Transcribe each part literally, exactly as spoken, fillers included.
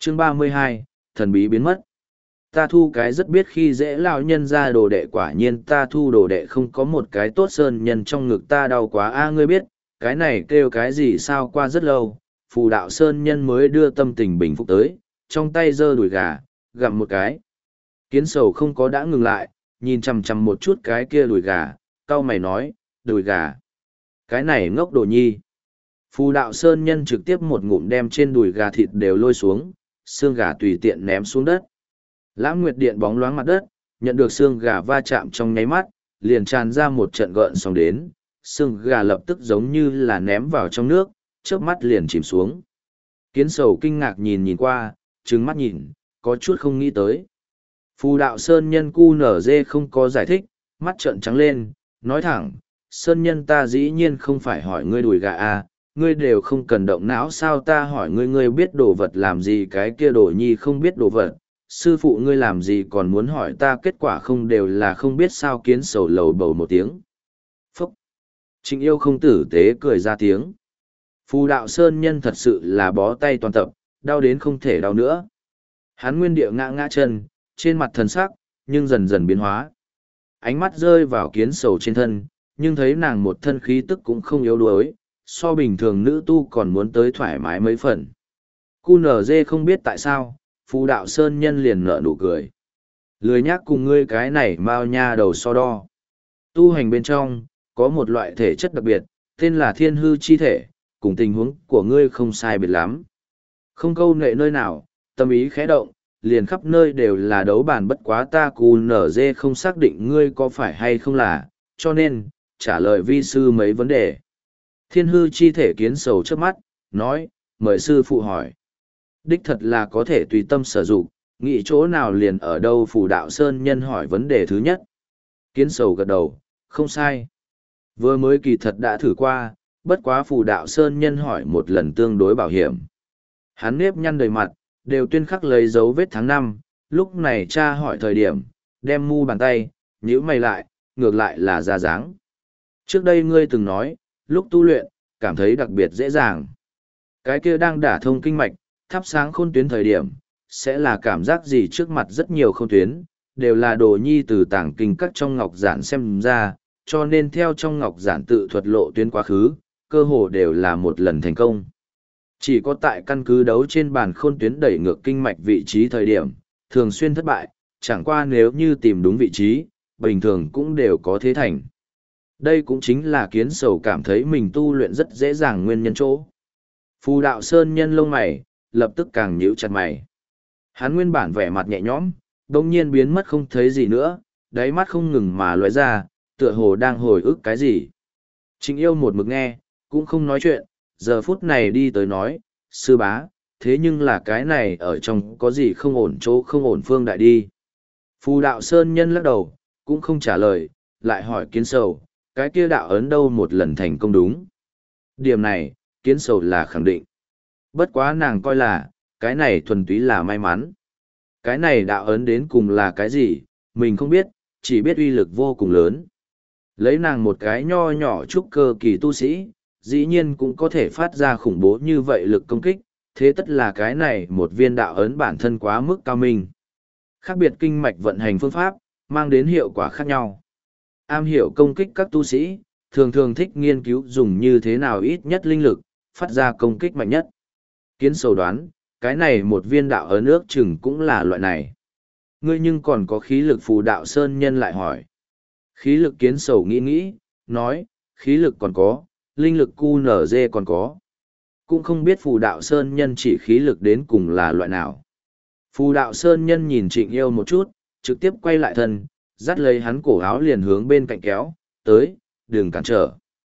Chương ba mươi hai, thần bí biến mất. Ta thu cái rất biết khi dễ lão nhân ra đồ đệ, quả nhiên ta thu đồ đệ không có một cái tốt sơn nhân trong ngực ta đau quá a. Ngươi biết, cái này kêu cái gì sao? Qua rất lâu, phù đạo sơn nhân mới đưa tâm tình bình phục tới, trong tay giơ đùi gà, gặm một cái. Kiến sầu không có đã ngừng lại, nhìn chằm chằm một chút cái kia đùi gà, cau mày nói, đùi gà. Cái này ngốc đồ nhi. Phù đạo sơn nhân trực tiếp một ngụm đem trên đùi gà thịt đều lôi xuống, xương gà tùy tiện ném xuống đất. Lãng Nguyệt Điện bóng loáng mặt đất, nhận được xương gà va chạm trong nháy mắt, liền tràn ra một trận gợn sóng đến, xương gà lập tức giống như là ném vào trong nước, chớp mắt liền chìm xuống. Kiến sầu kinh ngạc nhìn nhìn qua, trừng mắt nhìn, có chút không nghĩ tới. Phù đạo sơn nhân cu nở dê không có giải thích, mắt trợn trắng lên, nói thẳng, sơn nhân ta dĩ nhiên không phải hỏi ngươi đùi gà à, ngươi đều không cần động não sao? Ta hỏi ngươi, ngươi biết đồ vật làm gì? Cái kia đồ nhi không biết đồ vật, sư phụ ngươi làm gì còn muốn hỏi ta? Kết quả không đều là không biết sao? Kiến sầu lầu bầu một tiếng. Phúc! Trịnh Yêu không tử tế cười ra tiếng. Phù đạo sơn nhân thật sự là bó tay toàn tập, đau đến không thể đau nữa. Hắn nguyên địa ngã ngã chân, trên mặt thần sắc, nhưng dần dần biến hóa. Ánh mắt rơi vào kiến sầu trên thân, nhưng thấy nàng một thân khí tức cũng không yếu đuối, so bình thường nữ tu còn muốn tới thoải mái mấy phần. Cu nở dê không biết tại sao, phù đạo sơn nhân liền nở nụ cười. Lười nhác cùng ngươi cái này mao nha đầu so đo. Tu hành bên trong, có một loại thể chất đặc biệt, tên là thiên hư chi thể, cùng tình huống của ngươi không sai biệt lắm. Không câu nệ nơi nào, tâm ý khẽ động, liền khắp nơi đều là đấu bàn. Bất quá ta Cu nở dê không xác định ngươi có phải hay không là, cho nên, trả lời vi sư mấy vấn đề. Thiên hư chi thể kiến sầu trước mắt, nói, mời sư phụ hỏi. Đích thật là có thể tùy tâm sử dụng, nghĩ chỗ nào liền ở đâu. Phù đạo sơn nhân hỏi vấn đề thứ nhất. Kiến sầu gật đầu, không sai. Vừa mới kỳ thật đã thử qua, bất quá phù đạo sơn nhân hỏi một lần tương đối bảo hiểm. Hắn nếp nhăn đầy mặt, đều tuyên khắc lấy dấu vết tháng năm, lúc này cha hỏi thời điểm, đem mu bàn tay, nhíu mày lại, ngược lại là ra dáng. Trước đây ngươi từng nói, lúc tu luyện, cảm thấy đặc biệt dễ dàng. Cái kia đang đả thông kinh mạch, thắp sáng khôn tuyến thời điểm, sẽ là cảm giác gì? Trước mặt rất nhiều khôn tuyến, đều là đồ nhi từ tàng kinh các trong ngọc giản xem ra, cho nên theo trong ngọc giản tự thuật lộ tuyến quá khứ, cơ hồ đều là một lần thành công. Chỉ có tại căn cứ đấu trên bàn khôn tuyến đẩy ngược kinh mạch vị trí thời điểm, thường xuyên thất bại, chẳng qua nếu như tìm đúng vị trí, bình thường cũng đều có thế thành. Đây cũng chính là kiến sầu cảm thấy mình tu luyện rất dễ dàng nguyên nhân chỗ. Phù đạo sơn nhân lông mày, lập tức càng nhíu chặt mày. Hắn nguyên bản vẻ mặt nhẹ nhõm, đồng nhiên biến mất không thấy gì nữa, đáy mắt không ngừng mà lóe ra, tựa hồ đang hồi ức cái gì. Trịnh Yêu một mực nghe, cũng không nói chuyện, giờ phút này đi tới nói, sư bá, thế nhưng là cái này ở trong có gì không ổn chỗ không ổn phương đại đi. Phù đạo sơn nhân lắc đầu, cũng không trả lời, lại hỏi kiến sầu, cái kia đạo ấn đâu một lần thành công đúng. Điểm này, kiến sầu là khẳng định. Bất quá nàng coi là, cái này thuần túy là may mắn. Cái này đạo ấn đến cùng là cái gì, mình không biết, chỉ biết uy lực vô cùng lớn. Lấy nàng một cái nho nhỏ trúc cơ kỳ tu sĩ, dĩ nhiên cũng có thể phát ra khủng bố như vậy lực công kích, thế tất là cái này một viên đạo ấn bản thân quá mức cao minh. Khác biệt kinh mạch vận hành phương pháp, mang đến hiệu quả khác nhau. Am hiểu công kích các tu sĩ, thường thường thích nghiên cứu dùng như thế nào ít nhất linh lực, phát ra công kích mạnh nhất. Kiến sầu đoán, cái này một viên đạo ấn ước chừng cũng là loại này. Ngươi nhưng còn có khí lực? Phù đạo sơn nhân lại hỏi. Khí lực kiến sầu nghĩ nghĩ, nói, khí lực còn có, linh lực cu nở dê còn có. Cũng không biết phù đạo sơn nhân chỉ khí lực đến cùng là loại nào. Phù đạo sơn nhân nhìn Trịnh Yêu một chút, trực tiếp quay lại thân, dắt lấy hắn cổ áo liền hướng bên cạnh kéo, tới, đừng cản trở.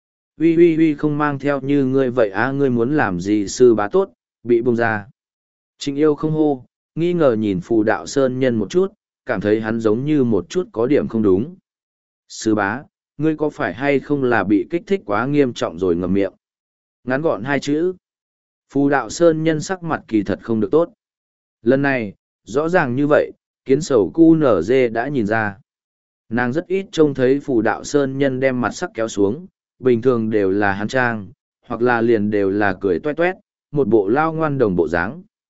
Uy uy uy, không mang theo như ngươi vậy á, ngươi muốn làm gì? Sư bá tốt, bị bung ra. Trịnh Yêu không hô, nghi ngờ nhìn phù đạo sơn nhân một chút, cảm thấy hắn giống như một chút có điểm không đúng. Sư bá, ngươi có phải hay không là bị kích thích quá nghiêm trọng rồi? Ngậm miệng. Ngắn gọn hai chữ. Phù đạo sơn nhân sắc mặt kỳ thật không được tốt. Lần này, rõ ràng như vậy, kiến sầu cu nở dê đã nhìn ra. Nàng rất ít trông thấy phù đạo sơn nhân đem mặt sắc kéo xuống, bình thường đều là hắn trang, hoặc là liền đều là cười toét toét, một bộ lao ngoan đồng bộ dáng.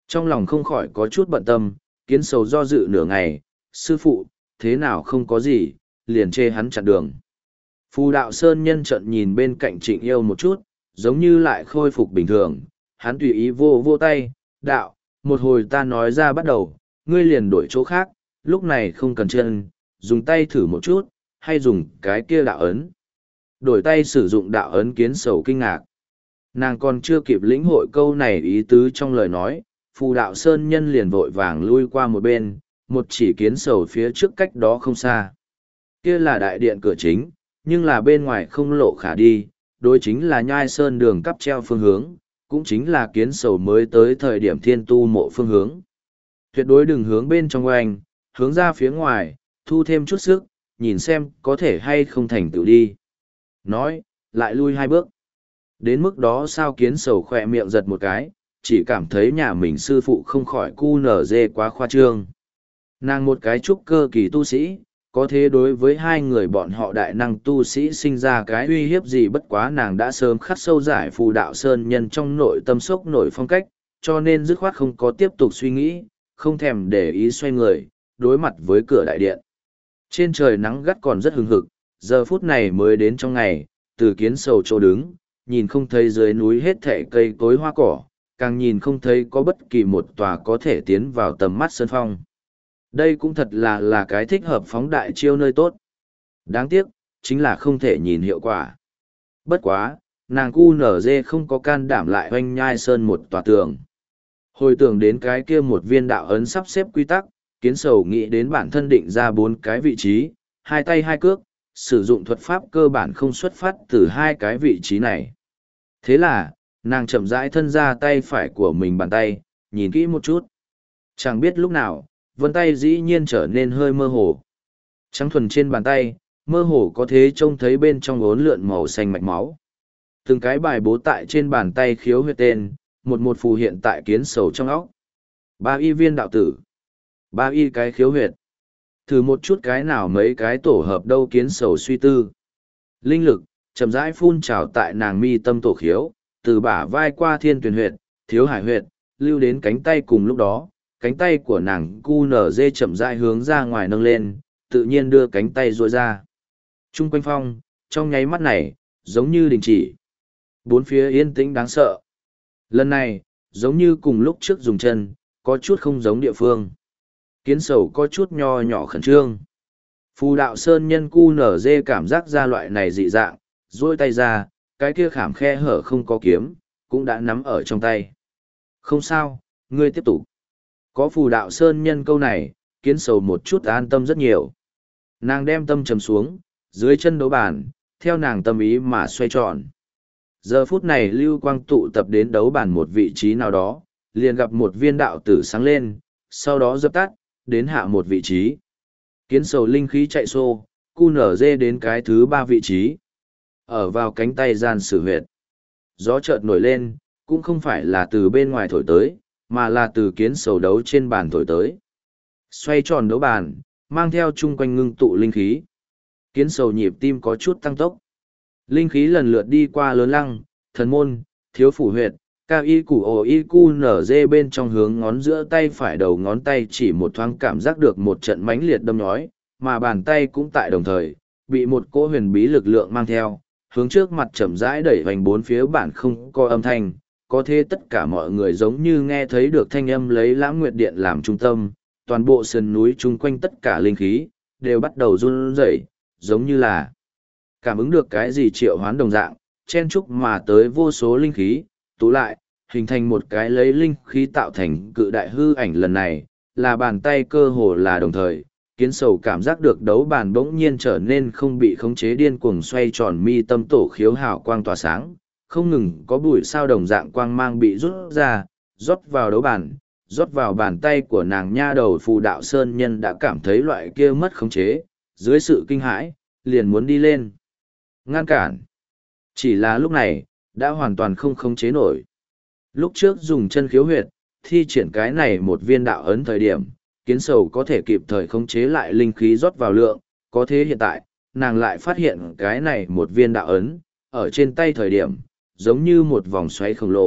Trong lòng không khỏi có chút bận tâm, kiến sầu do dự nửa ngày, sư phụ, thế nào không có gì, liền chê hắn chặn đường. Phù đạo sơn nhân trận nhìn bên cạnh trịnh yêu một chút, giống như lại khôi phục bình thường, hắn tùy ý vô vô tay, đạo, một hồi ta nói ra bắt đầu, ngươi liền đổi chỗ khác, lúc này không cần chân, dùng tay thử một chút, hay dùng cái kia đạo ấn. Đổi tay sử dụng đạo ấn kiến sầu kinh ngạc. Nàng còn chưa kịp lĩnh hội câu này ý tứ trong lời nói, phù đạo sơn nhân liền vội vàng lui qua một bên, một chỉ kiến sầu phía trước cách đó không xa. Kia là đại điện cửa chính, nhưng là bên ngoài không lộ khả đi, đối chính là nhai sơn đường cắp treo phương hướng, cũng chính là kiến sầu mới tới thời điểm thiên tu mộ phương hướng. Tuyệt đối đừng hướng bên trong oanh, hướng ra phía ngoài, thu thêm chút sức, nhìn xem có thể hay không thành tựu đi. Nói, lại lui hai bước. Đến mức đó sao kiến sầu khỏe miệng giật một cái, chỉ cảm thấy nhà mình sư phụ không khỏi cu nở dê quá khoa trương. Nàng một cái trúc cơ kỳ tu sĩ, có thế đối với hai người bọn họ đại năng tu sĩ sinh ra cái uy hiếp gì bất quá nàng đã sớm khắc sâu giải phù đạo sơn nhân trong nội tâm sốc nổi phong cách, cho nên dứt khoát không có tiếp tục suy nghĩ, không thèm để ý xoay người, đối mặt với cửa đại điện. Trên trời nắng gắt còn rất hừng hực, giờ phút này mới đến trong ngày, từ kiến sầu chỗ đứng, nhìn không thấy dưới núi hết thảy cây cối hoa cỏ, càng nhìn không thấy có bất kỳ một tòa có thể tiến vào tầm mắt sơn phong. Đây cũng thật là là cái thích hợp phóng đại chiêu nơi tốt. Đáng tiếc, chính là không thể nhìn hiệu quả. Bất quá, nàng cu nở dê không có can đảm lại hoanh nhai sơn một tòa tường. Hồi tưởng đến cái kia một viên đạo ấn sắp xếp quy tắc, kiến sầu nghĩ đến bản thân định ra bốn cái vị trí, hai tay hai cước, sử dụng thuật pháp cơ bản không xuất phát từ hai cái vị trí này. Thế là, nàng chậm rãi thân ra tay phải của mình bàn tay, nhìn kỹ một chút. Chẳng biết lúc nào, vân tay dĩ nhiên trở nên hơi mơ hồ. Trắng thuần trên bàn tay, mơ hồ có thế trông thấy bên trong ốn lượn màu xanh mạch máu. Từng cái bài bố tại trên bàn tay khiếu huyệt tên, một một phù hiện tại kiến sầu trong óc. Ba y viên đạo tử. Ba y cái khiếu huyệt. Thử một chút cái nào mấy cái tổ hợp đâu kiến sầu suy tư. Linh lực, chậm rãi phun trào tại nàng mi tâm tổ khiếu, từ bả vai qua thiên tuyển huyệt, thiếu hải huyệt, lưu đến cánh tay cùng lúc đó, cánh tay của nàng cu nở dê chậm rãi hướng ra ngoài nâng lên, tự nhiên đưa cánh tay ruôi ra. Trung quanh phong, trong nháy mắt này, giống như đình chỉ. Bốn phía yên tĩnh đáng sợ. Lần này, giống như cùng lúc trước dùng chân, có chút không giống địa phương. Kiến sầu có chút nho nhỏ khẩn trương. Phù đạo sơn nhân cu nở dê cảm giác ra loại này dị dạng, duỗi tay ra, cái kia khảm khe hở không có kiếm, cũng đã nắm ở trong tay. Không sao, ngươi tiếp tục. Có phù đạo sơn nhân câu này, kiến sầu một chút an tâm rất nhiều. Nàng đem tâm trầm xuống, dưới chân đấu bàn, theo nàng tâm ý mà xoay tròn. Giờ phút này lưu quang tụ tập đến đấu bàn một vị trí nào đó, liền gặp một viên đạo tử sáng lên, sau đó dập tắt, đến hạ một vị trí. Kiến sầu linh khí chạy xô, cu nở dê đến cái thứ ba vị trí. Ở vào cánh tay gian sử huyệt. Gió chợt nổi lên, cũng không phải là từ bên ngoài thổi tới, mà là từ kiến sầu đấu trên bàn thổi tới. Xoay tròn đấu bàn, mang theo chung quanh ngưng tụ linh khí. Kiến sầu nhịp tim có chút tăng tốc. Linh khí lần lượt đi qua lớn lăng, thần môn, thiếu phủ huyệt, cao y củ ổ y cu nở dê bên trong hướng ngón giữa tay phải đầu ngón tay chỉ một thoáng cảm giác được một trận mãnh liệt đâm nhói, mà bàn tay cũng tại đồng thời, bị một cỗ huyền bí lực lượng mang theo, hướng trước mặt chậm rãi đẩy hoành bốn phía bản không có âm thanh, có thế tất cả mọi người giống như nghe thấy được thanh âm lấy lãng nguyệt điện làm trung tâm, toàn bộ sườn núi chung quanh tất cả linh khí, đều bắt đầu run rẩy, giống như là cảm ứng được cái gì triệu hoán đồng dạng, chen chúc mà tới vô số linh khí, tụ lại, hình thành một cái lấy linh khí tạo thành cự đại hư ảnh lần này, là bàn tay cơ hồ là đồng thời, kiến sầu cảm giác được đấu bàn bỗng nhiên trở nên không bị khống chế điên cuồng xoay tròn mi tâm tổ khiếu hào quang tỏa sáng, không ngừng có bụi sao đồng dạng quang mang bị rút ra, rót vào đấu bàn, rót vào bàn tay của nàng nha đầu phù đạo sơn nhân đã cảm thấy loại kia mất khống chế, dưới sự kinh hãi, liền muốn đi lên. Ngăn cản. Chỉ là lúc này, đã hoàn toàn không khống chế nổi. Lúc trước dùng chân khiếu huyệt, thi triển cái này một viên đạo ấn thời điểm, kiến sầu có thể kịp thời khống chế lại linh khí rót vào lượng, có thế hiện tại, nàng lại phát hiện cái này một viên đạo ấn, ở trên tay thời điểm, giống như một vòng xoáy khổng lồ,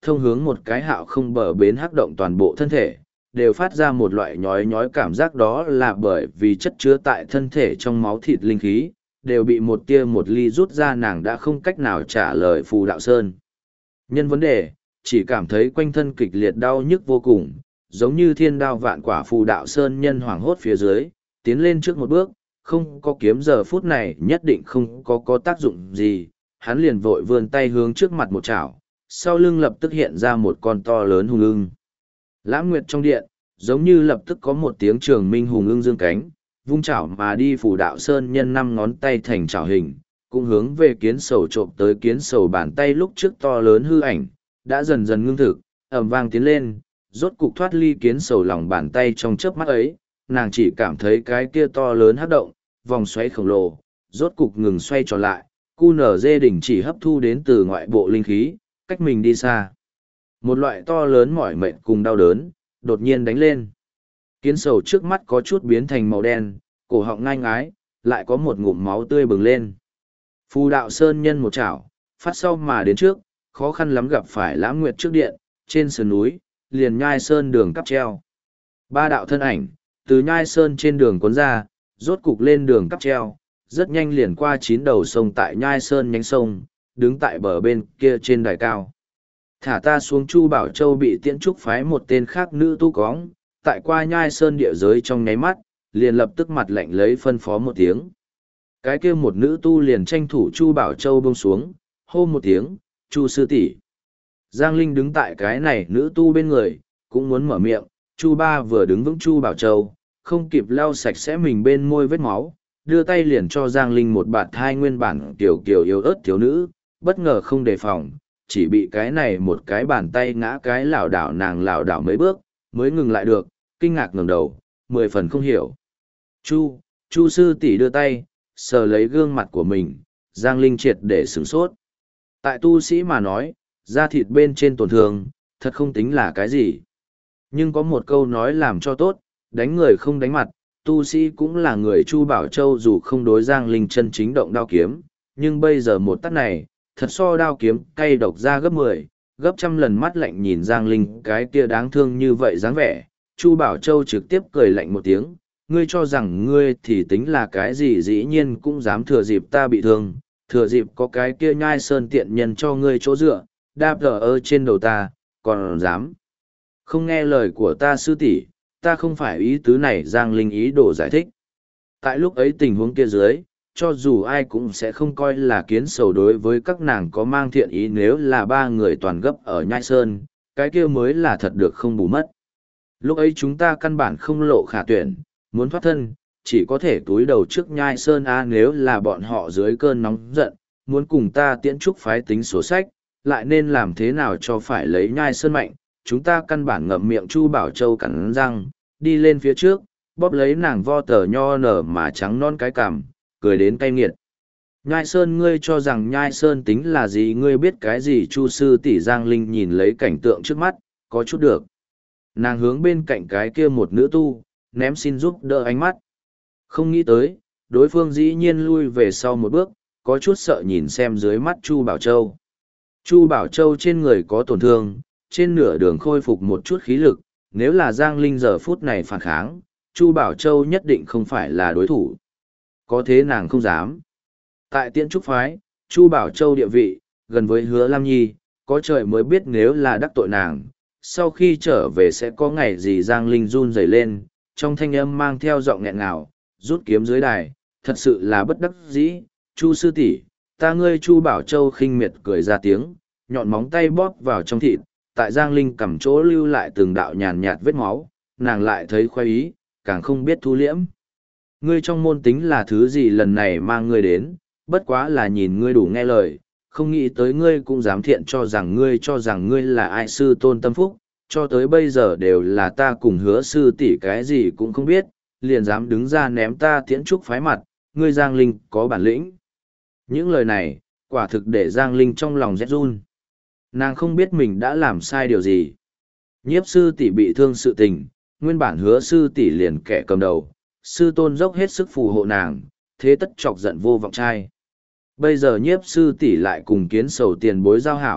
thông hướng một cái hạo không bờ bến hắc động toàn bộ thân thể, đều phát ra một loại nhói nhói cảm giác, đó là bởi vì chất chứa tại thân thể trong máu thịt linh khí, đều bị một tia một ly rút ra, nàng đã không cách nào trả lời Phù Đạo Sơn. Nhân vấn đề, chỉ cảm thấy quanh thân kịch liệt đau nhức vô cùng, giống như thiên đao vạn quả. Phù Đạo Sơn nhân hoảng hốt phía dưới, tiến lên trước một bước, không có kiếm giờ phút này nhất định không có có tác dụng gì, hắn liền vội vươn tay hướng trước mặt một chảo, sau lưng lập tức hiện ra một con to lớn hùng ưng. Lãng Nguyệt trong điện, giống như lập tức có một tiếng trường minh hùng ưng dương cánh, vung chảo mà đi. Phù Đạo Sơn nhân năm ngón tay thành chảo hình, cũng hướng về kiến sầu trộm tới. Kiến sầu bàn tay lúc trước to lớn hư ảnh, đã dần dần ngưng thực, ầm vang tiến lên, rốt cục thoát ly kiến sầu lòng bàn tay. Trong chớp mắt ấy, nàng chỉ cảm thấy cái kia to lớn hấp động, vòng xoáy khổng lồ, rốt cục ngừng xoay tròn lại, cu nở dê đỉnh chỉ hấp thu đến từ ngoại bộ linh khí, cách mình đi xa. Một loại to lớn mỏi mệt cùng đau đớn, đột nhiên đánh lên. Kiến sầu trước mắt có chút biến thành màu đen, cổ họng ngai ngái, lại có một ngụm máu tươi bừng lên. Phù Đạo Sơn nhân một chảo, phát sau mà đến trước, khó khăn lắm gặp phải Lãng Nguyệt trước điện, trên sườn núi, liền Nhai Sơn đường cắp treo. Ba đạo thân ảnh, từ Nhai Sơn trên đường cuốn ra, rốt cục lên đường cắp treo, rất nhanh liền qua chín đầu sông tại Nhai Sơn nhánh sông, đứng tại bờ bên kia trên đài cao. Thả ta xuống. Chu Bảo Châu bị Tiễn Trúc phái một tên khác nữ tu cóng, tại qua Nhai Sơn địa giới trong nháy mắt, liền lập tức mặt lạnh lấy phân phó một tiếng. Cái kia một nữ tu liền tranh thủ Chu Bảo Châu buông xuống, hô một tiếng, Chu sư tỷ. Giang Linh đứng tại cái này nữ tu bên người, cũng muốn mở miệng. Chu Ba vừa đứng vững Chu Bảo Châu, không kịp lau sạch sẽ mình bên môi vết máu, đưa tay liền cho Giang Linh một bạt thai. Nguyên bản tiểu kiều yếu ớt thiếu nữ, bất ngờ không đề phòng, chỉ bị cái này một cái bàn tay ngã cái lảo đảo, nàng lảo đảo mấy bước, mới ngừng lại được, kinh ngạc ngẩng đầu, mười phần không hiểu. Chu, Chu sư tỷ đưa tay, sờ lấy gương mặt của mình, Giang Linh triệt để sửng sốt. Tại tu sĩ mà nói, da thịt bên trên tổn thương, thật không tính là cái gì. Nhưng có một câu nói làm cho tốt, đánh người không đánh mặt, tu sĩ cũng là người. Chu Bảo Châu dù không đối Giang Linh chân chính động đao kiếm, nhưng bây giờ một tát này, thật so đao kiếm cay độc ra gấp mười, gấp trăm lần. Mắt lạnh nhìn Giang Linh cái kia đáng thương như vậy dáng vẻ, Chu Bảo Châu trực tiếp cười lạnh một tiếng, ngươi cho rằng ngươi thì tính là cái gì, dĩ nhiên cũng dám thừa dịp ta bị thương, thừa dịp có cái kia Nhai Sơn tiện nhân cho ngươi chỗ dựa, đạp ở ơ trên đầu ta, còn dám không nghe lời của ta sư tỷ, ta không phải ý tứ này. Giang Linh ý đồ giải thích. Tại lúc ấy tình huống kia dưới, cho dù ai cũng sẽ không coi là kiến sầu đối với các nàng có mang thiện ý. Nếu là ba người toàn gấp ở Nhai Sơn, cái kia mới là thật được không bù mất. Lúc ấy chúng ta căn bản không lộ khả tuyển, muốn thoát thân, chỉ có thể túi đầu trước Nhai Sơn a. Nếu là bọn họ dưới cơn nóng giận, muốn cùng ta Tiễn Trúc phái tính sổ sách, lại nên làm thế nào cho phải lấy Nhai Sơn mạnh, chúng ta căn bản ngậm miệng. Chu Bảo Châu cắn răng, đi lên phía trước, bóp lấy nàng vo tờ nho nở mà trắng non cái cằm, cười đến cay nghiệt. Nhai Sơn, ngươi cho rằng Nhai Sơn tính là gì, ngươi biết cái gì? Chu sư tỷ. Giang Linh nhìn lấy cảnh tượng trước mắt, có chút được. Nàng hướng bên cạnh cái kia một nữ tu, ném xin giúp đỡ ánh mắt. Không nghĩ tới, đối phương dĩ nhiên lui về sau một bước, có chút sợ nhìn xem dưới mắt Chu Bảo Châu. Chu Bảo Châu trên người có tổn thương, trên nửa đường khôi phục một chút khí lực, nếu là Giang Linh giờ phút này phản kháng, Chu Bảo Châu nhất định không phải là đối thủ. Có thế nàng không dám. Tại Tiễn Trúc phái, Chu Bảo Châu địa vị, gần với Hứa Lam Nhi, có trời mới biết nếu là đắc tội nàng, sau khi trở về sẽ có ngày gì. Giang Linh run rẩy lên, trong thanh âm mang theo giọng nghẹn ngào, rút kiếm dưới đài, thật sự là bất đắc dĩ. Chu sư tỷ, ta ngươi. Chu Bảo Châu khinh miệt cười ra tiếng, nhọn móng tay bóp vào trong thịt, tại Giang Linh cầm chỗ lưu lại từng đạo nhàn nhạt vết máu, nàng lại thấy khoái ý, càng không biết thu liễm. Ngươi trong môn tính là thứ gì, lần này mang ngươi đến, bất quá là nhìn ngươi đủ nghe lời, không nghĩ tới ngươi cũng dám thiện cho rằng ngươi cho rằng ngươi là ai. Sư tôn tâm phúc, cho tới bây giờ đều là ta cùng Hứa sư tỷ cái gì cũng không biết, liền dám đứng ra ném ta Tiễn Trúc phái mặt, ngươi Giang Linh có bản lĩnh. Những lời này, quả thực để Giang Linh trong lòng rét run. Nàng không biết mình đã làm sai điều gì. Nhiếp sư tỷ bị thương sự tình, nguyên bản Hứa sư tỷ liền kẻ cầm đầu, sư tôn dốc hết sức phù hộ nàng, thế tất chọc giận vô vọng trai. Bây giờ nhiếp sư tỷ lại cùng kiến sầu tiền bối giao hảo,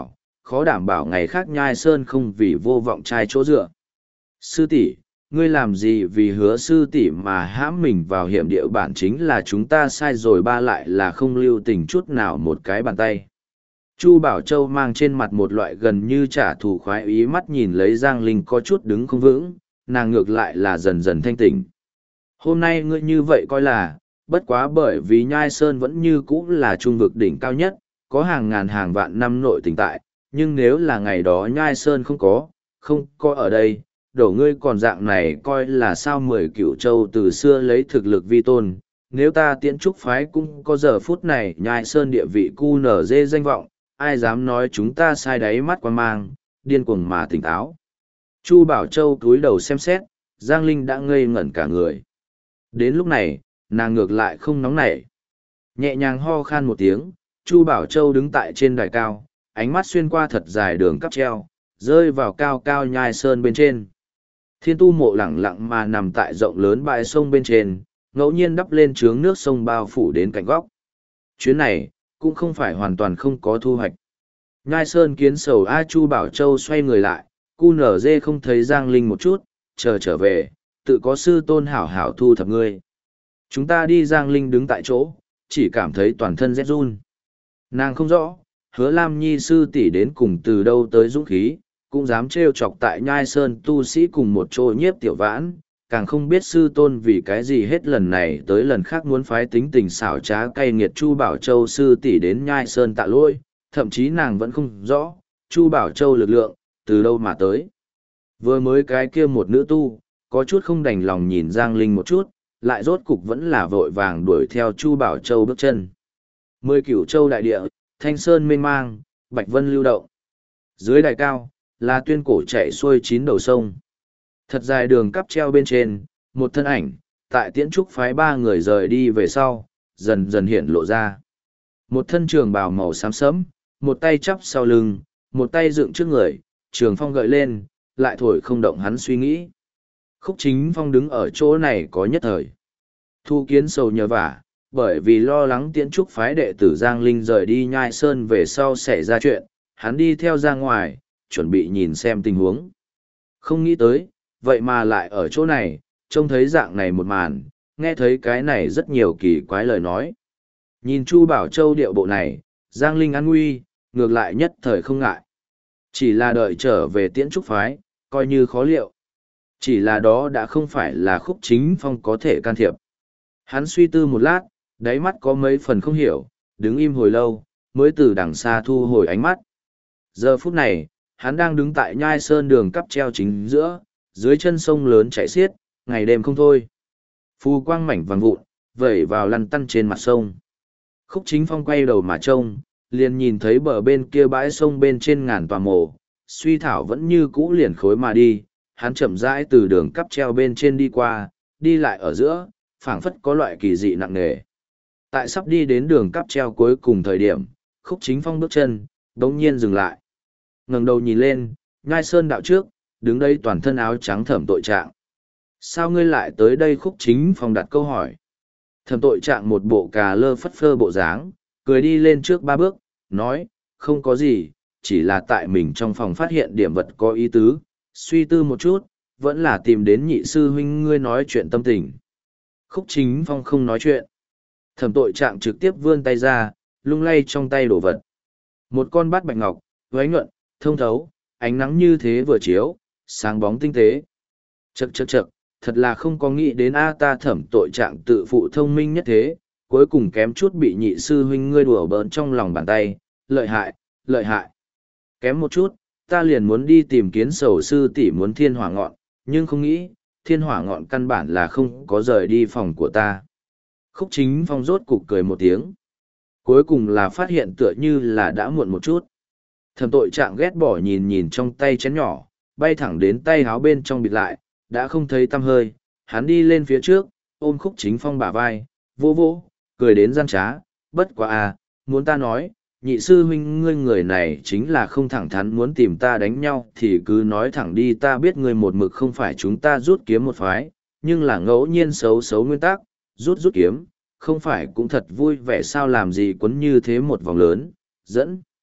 khó đảm bảo ngày khác Nhai Sơn không vì vô vọng trai chỗ dựa. Sư tỷ, ngươi làm gì vì hứa sư tỷ mà hãm mình vào hiểm địa, bản chính là chúng ta sai rồi, ba lại là không lưu tình chút nào một cái bàn tay. Chu Bảo Châu mang trên mặt một loại gần như trả thù khoái ý, mắt nhìn lấy Giang Linh có chút đứng không vững, nàng ngược lại là dần dần thanh tỉnh. Hôm nay ngươi như vậy coi là, bất quá bởi vì Nhai Sơn vẫn như cũ là trung vực đỉnh cao nhất, có hàng ngàn hàng vạn năm nội tình tại, nhưng nếu là ngày đó Nhai Sơn không có, không có ở đây, đổ ngươi còn dạng này coi là sao? Mười cửu châu từ xưa lấy thực lực vi tôn, nếu ta tiễn trúc phái cũng có giờ phút này Nhai Sơn địa vị cu nở dê danh vọng, ai dám nói chúng ta sai đáy mắt quan mang, điên cuồng mà tỉnh táo. Chu Bảo Châu cúi đầu xem xét, Giang Linh đã ngây ngẩn cả người. Đến lúc này, nàng ngược lại không nóng nảy. Nhẹ nhàng ho khan một tiếng, Chu Bảo Châu đứng tại trên đài cao, ánh mắt xuyên qua thật dài đường cắp treo, rơi vào cao cao Nhai Sơn bên trên. Thiên tu mộ lẳng lặng mà nằm tại rộng lớn bãi sông bên trên, ngẫu nhiên đắp lên trướng nước sông bao phủ đến cạnh góc. Chuyến này, cũng không phải hoàn toàn không có thu hoạch. Nhai Sơn kiến sầu A. Chu Bảo Châu xoay người lại, cu nở dê không thấy Giang Linh một chút, chờ trở về, tự có sư tôn hảo hảo thu thập ngươi. Chúng ta đi. Giang Linh đứng tại chỗ, chỉ cảm thấy toàn thân rét run. Nàng không rõ, Hứa Lam Nhi sư tỷ đến cùng từ đâu tới dũng khí, cũng dám trêu chọc tại Nhai Sơn tu sĩ cùng một chỗ nhiếp tiểu vãn, càng không biết sư tôn vì cái gì hết lần này tới lần khác muốn phái tính tình xảo trá cay nghiệt Chu Bảo Châu sư tỷ đến Nhai Sơn tạ lỗi, thậm chí nàng vẫn không rõ, Chu Bảo Châu lực lượng, từ đâu mà tới. Vừa mới cái kia một nữ tu, có chút không đành lòng nhìn Giang Linh một chút, lại rốt cục vẫn là vội vàng đuổi theo Chu Bảo Châu bước chân. Mười cửu châu đại địa, thanh sơn mênh mang, bạch vân lưu động. Dưới đài cao, là tuyên cổ chạy xuôi chín đầu sông. Thật dài đường cắp treo bên trên, một thân ảnh, tại tiễn trúc phái ba người rời đi về sau, dần dần hiện lộ ra. Một thân trường bào màu xám sẫm, một tay chắp sau lưng, một tay dựng trước người, trường phong gợi lên, lại thổi không động hắn suy nghĩ. Khúc Chính Phong đứng ở chỗ này có nhất thời. Thu Kiến sầu nhờ vả, bởi vì lo lắng tiễn trúc phái đệ tử Giang Linh rời đi Nhai Sơn về sau xảy ra chuyện, hắn đi theo ra ngoài, chuẩn bị nhìn xem tình huống. Không nghĩ tới, vậy mà lại ở chỗ này, trông thấy dạng này một màn, nghe thấy cái này rất nhiều kỳ quái lời nói. Nhìn Chu Bảo Châu điệu bộ này, Giang Linh an nguy, ngược lại nhất thời không ngại. Chỉ là đợi trở về tiễn trúc phái, coi như khó liệu. Chỉ là đó đã không phải là Khúc Chính Phong có thể can thiệp. Hắn suy tư một lát, đáy mắt có mấy phần không hiểu, đứng im hồi lâu, mới từ đằng xa thu hồi ánh mắt. Giờ phút này, hắn đang đứng tại Nhai Sơn đường cắp treo chính giữa, dưới chân sông lớn chảy xiết, ngày đêm không thôi. Phù quang mảnh vàng vụn, vẩy vào lăn tăn trên mặt sông. Khúc Chính Phong quay đầu mà trông, liền nhìn thấy bờ bên kia bãi sông bên trên ngàn tòa mộ, suy thảo vẫn như cũ liền khối mà đi, hắn chậm rãi từ đường cắp treo bên trên đi qua, đi lại ở giữa, phảng phất có loại kỳ dị nặng nề. Tại sắp đi đến đường cắp treo cuối cùng thời điểm, Khúc Chính Phong bước chân, đống nhiên dừng lại. Ngẩng đầu nhìn lên, Nhai Sơn đạo trước, đứng đây toàn thân áo trắng Thẩm Tội Trạng. Sao ngươi lại tới đây? Khúc Chính Phong đặt câu hỏi. Thẩm Tội Trạng một bộ cà lơ phất phơ bộ dáng, cười đi lên trước ba bước, nói, không có gì, chỉ là tại mình trong phòng phát hiện điểm vật có ý tứ, suy tư một chút, vẫn là tìm đến nhị sư huynh ngươi nói chuyện tâm tình. Khúc Chính Phong không nói chuyện. Thẩm Tội Trạng trực tiếp vươn tay ra, lung lay trong tay đồ vật. Một con bát bạch ngọc, váy nhuận, thông thấu, ánh nắng như thế vừa chiếu, sáng bóng tinh tế. Chậc chậc chậc, thật là không có nghĩ đến a ta Thẩm Tội Trạng tự phụ thông minh nhất thế, cuối cùng kém chút bị nhị sư huynh ngươi đùa bỡn trong lòng bàn tay, lợi hại, lợi hại. Kém một chút, ta liền muốn đi tìm Kiến sầu sư tỷ muốn thiên hỏa ngọn, nhưng không nghĩ, thiên hỏa ngọn căn bản là không có rời đi phòng của ta. Khúc Chính Phong rốt cục cười một tiếng. Cuối cùng là phát hiện tựa như là đã muộn một chút. Thẩm Tội Trạng ghét bỏ nhìn nhìn trong tay chén nhỏ, bay thẳng đến tay háo bên trong bịt lại, đã không thấy tăm hơi. Hắn đi lên phía trước, ôm Khúc Chính Phong bả vai, vô vô, cười đến gian trá, bất quá à, muốn ta nói, nhị sư huynh ngươi người này chính là không thẳng thắn, muốn tìm ta đánh nhau thì cứ nói thẳng đi, ta biết ngươi một mực không phải chúng ta rút kiếm một phái, nhưng là ngẫu nhiên xấu xấu nguyên tắc, rút rút kiếm, không phải cũng thật vui vẻ sao, làm gì quấn như thế một vòng lớn, dẫn.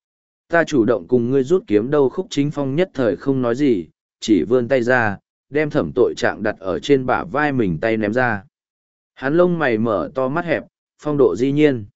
Ta chủ động cùng ngươi rút kiếm đâu. Khúc Chính Phong nhất thời không nói gì, chỉ vươn tay ra, đem thẩm tội trạng đặt ở trên bả vai mình, tay ném ra. Hắn lông mày mở to mắt hẹp, phong độ di nhiên.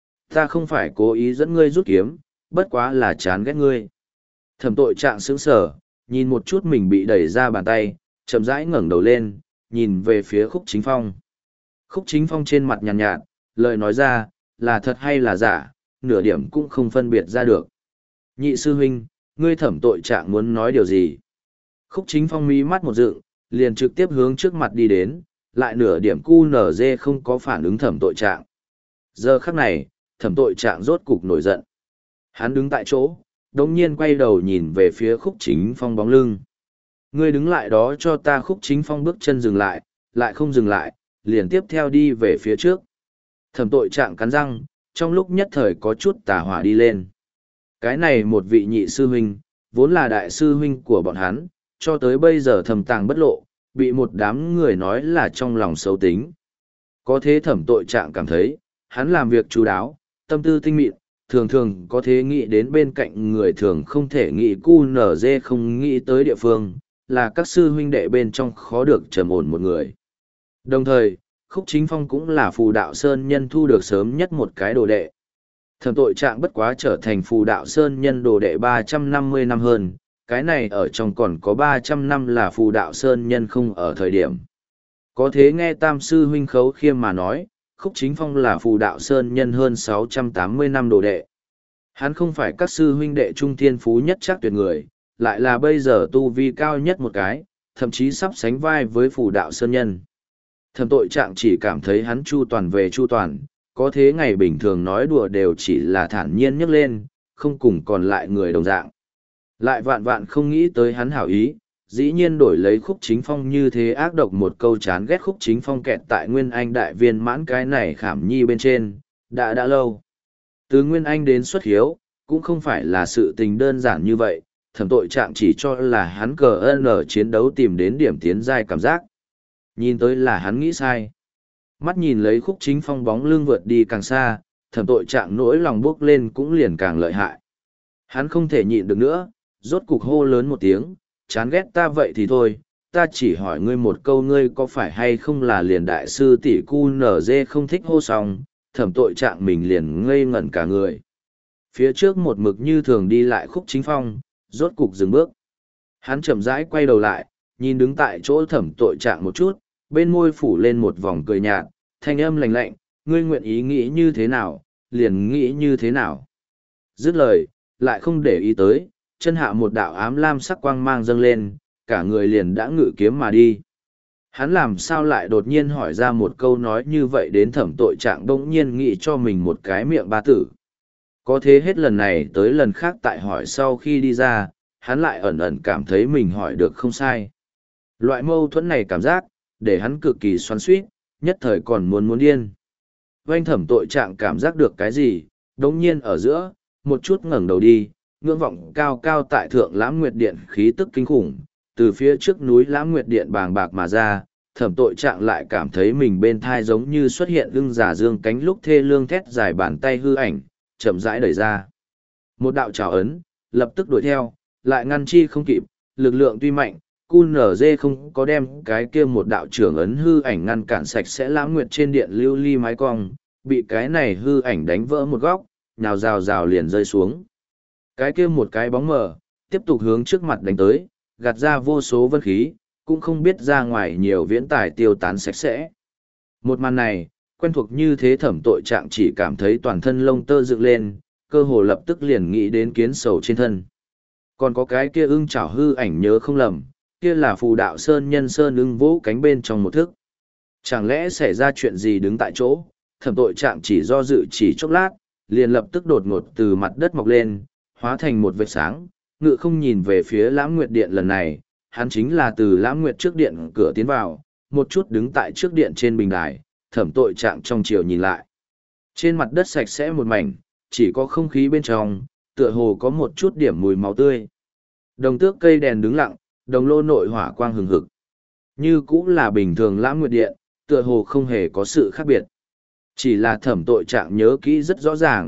Ta không phải cố ý dẫn ngươi rút kiếm, bất quá là chán ghét ngươi. Thẩm tội trạng sững sờ, nhìn một chút mình bị đẩy ra bàn tay, chậm rãi ngẩng đầu lên, nhìn về phía Khúc Chính Phong. Khúc Chính Phong trên mặt nhàn nhạt, nhạt, lời nói ra, là thật hay là giả, nửa điểm cũng không phân biệt ra được. Nhị sư huynh, ngươi thẩm tội trạng muốn nói điều gì? Khúc Chính Phong mí mắt một dựng, liền trực tiếp hướng trước mặt đi đến, lại nửa điểm cu nở dê không có phản ứng thẩm tội trạng. Giờ khắc này, thẩm tội trạng rốt cục nổi giận. Hắn đứng tại chỗ, đống nhiên quay đầu nhìn về phía Khúc Chính Phong bóng lưng. Ngươi đứng lại đó cho ta. Khúc Chính Phong bước chân dừng lại, lại không dừng lại, liền tiếp theo đi về phía trước. Thẩm tội trạng cắn răng, trong lúc nhất thời có chút tà hỏa đi lên. Cái này một vị nhị sư huynh, vốn là đại sư huynh của bọn hắn, cho tới bây giờ thầm tàng bất lộ, bị một đám người nói là trong lòng xấu tính. Có thế thẩm tội trạng cảm thấy, hắn làm việc chú đáo, tâm tư tinh mịn, thường thường có thế nghĩ đến bên cạnh người thường không thể nghĩ cu nở dê không nghĩ tới địa phương, là các sư huynh đệ bên trong khó được trầm ổn một người. Đồng thời, Khúc Chính Phong cũng là phù đạo sơn nhân thu được sớm nhất một cái đồ đệ. Thẩm tội trạng bất quá trở thành phù đạo sơn nhân đồ đệ ba trăm năm mươi năm hơn, cái này ở trong còn có ba trăm năm là phù đạo sơn nhân không ở thời điểm. Có thế nghe tam sư huynh Khấu Khiêm mà nói, Khúc Chính Phong là phù đạo sơn nhân hơn sáu trăm tám mươi năm đồ đệ. Hắn không phải các sư huynh đệ trung thiên phú nhất chắc tuyệt người, lại là bây giờ tu vi cao nhất một cái, thậm chí sắp sánh vai với phù đạo sơn nhân. Thẩm tội trạng chỉ cảm thấy hắn chu toàn về chu toàn, có thế ngày bình thường nói đùa đều chỉ là thản nhiên nhấc lên, không cùng còn lại người đồng dạng. Lại vạn vạn không nghĩ tới hắn hảo ý, dĩ nhiên đổi lấy Khúc Chính Phong như thế ác độc một câu chán ghét. Khúc Chính Phong kẹt tại Nguyên Anh đại viên mãn cái này khảm nhi bên trên, đã đã lâu. Từ Nguyên Anh đến xuất hiếu, cũng không phải là sự tình đơn giản như vậy, thẩm tội trạng chỉ cho là hắn cờ ơn ở chiến đấu tìm đến điểm tiến giai cảm giác. Nhìn tới là hắn nghĩ sai. Mắt nhìn lấy Khúc Chính Phong bóng lưng vượt đi càng xa, thẩm tội trạng nỗi lòng bước lên cũng liền càng lợi hại. Hắn không thể nhịn được nữa, rốt cục hô lớn một tiếng, chán ghét ta vậy thì thôi, ta chỉ hỏi ngươi một câu, ngươi có phải hay không là liền đại sư tỷ cu nở dê không thích hô xong, thẩm tội trạng mình liền ngây ngẩn cả người. Phía trước một mực như thường đi lại Khúc Chính Phong, rốt cục dừng bước. Hắn chậm rãi quay đầu lại, nhìn đứng tại chỗ thẩm tội trạng một chút, bên môi phủ lên một vòng cười nhạt, thanh âm lạnh lạnh, ngươi nguyện ý nghĩ như thế nào, liền nghĩ như thế nào. Dứt lời, lại không để ý tới, chân hạ một đạo ám lam sắc quang mang dâng lên, cả người liền đã ngự kiếm mà đi. Hắn làm sao lại đột nhiên hỏi ra một câu nói như vậy đến thẩm tội trạng bỗng nhiên nghĩ cho mình một cái miệng ba tử. Có thế hết lần này tới lần khác tại hỏi sau khi đi ra, hắn lại ẩn ẩn cảm thấy mình hỏi được không sai. Loại mâu thuẫn này cảm giác, để hắn cực kỳ xoắn xuýt, nhất thời còn muốn muốn điên. Oanh thẩm tội trạng cảm giác được cái gì, đống nhiên ở giữa, một chút ngẩng đầu đi, ngưỡng vọng cao cao tại thượng Lãm Nguyệt Điện khí tức kinh khủng, từ phía trước núi Lãm Nguyệt Điện bàng bạc mà ra, thẩm tội trạng lại cảm thấy mình bên thai giống như xuất hiện lưng giả dương cánh lúc thê lương thét dài bàn tay hư ảnh, chậm rãi đẩy ra. Một đạo trào ấn, lập tức đuổi theo, lại ngăn chi không kịp, lực lượng tuy mạnh, cu nở dê không có đem cái kia một đạo trưởng ấn hư ảnh ngăn cản sạch sẽ. Lãm Nguyệt trên điện lưu ly mái cong, bị cái này hư ảnh đánh vỡ một góc, nhào rào rào liền rơi xuống. Cái kia một cái bóng mờ, tiếp tục hướng trước mặt đánh tới, gạt ra vô số vân khí, cũng không biết ra ngoài nhiều viễn tài tiêu tán sạch sẽ. Một màn này, quen thuộc như thế thẩm tội trạng chỉ cảm thấy toàn thân lông tơ dựng lên, cơ hồ lập tức liền nghĩ đến kiến sầu trên thân. Còn có cái kia ưng chảo hư ảnh nhớ không lầm, kia là phù đạo sơn nhân sơn ưng vỗ cánh bên trong một thức. Chẳng lẽ xảy ra chuyện gì đứng tại chỗ, thẩm tội trạng chỉ do dự chỉ chốc lát, liền lập tức đột ngột từ mặt đất mọc lên, hóa thành một vệt sáng, ngự không nhìn về phía Lãm Nguyệt Điện. Lần này, hắn chính là từ Lãm Nguyệt trước điện cửa tiến vào, một chút đứng tại trước điện trên bình đài, thẩm tội trạng trong chiều nhìn lại. Trên mặt đất sạch sẽ một mảnh, chỉ có không khí bên trong, tựa hồ có một chút điểm mùi máu tươi. Đồng tước cây đèn đứng lặng, đồng lô nội hỏa quang hừng hực. Như cũng là bình thường Lãm Nguyệt Điện, tựa hồ không hề có sự khác biệt. Chỉ là thẩm tội trạng nhớ kỹ rất rõ ràng,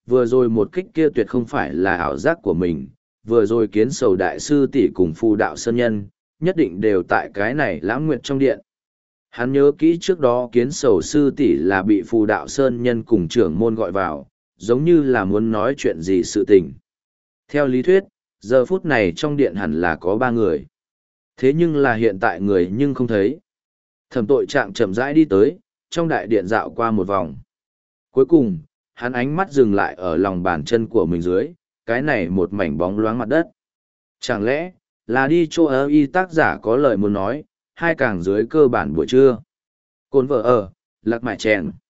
vừa rồi một kích kia tuyệt không phải là ảo giác của mình, vừa rồi kiến sầu đại sư tỷ cùng phù đạo sơn nhân, nhất định đều tại cái này lãng nguyệt trong điện. Hắn nhớ kỹ trước đó kiến sầu sư tỷ là bị phù đạo sơn nhân cùng trưởng môn gọi vào, giống như là muốn nói chuyện gì sự tình. Theo lý thuyết, giờ phút này trong điện hẳn là có ba người. Thế nhưng là hiện tại người nhưng không thấy. Thẩm tội trạng chậm rãi đi tới, trong đại điện dạo qua một vòng. Cuối cùng, hắn ánh mắt dừng lại ở lòng bàn chân của mình dưới, cái này một mảnh bóng loáng mặt đất. Chẳng lẽ, là đi chỗ ở y tác giả có lời muốn nói, hai càng dưới cơ bản buổi trưa. Cồn vợ ở, lạc mại chèn.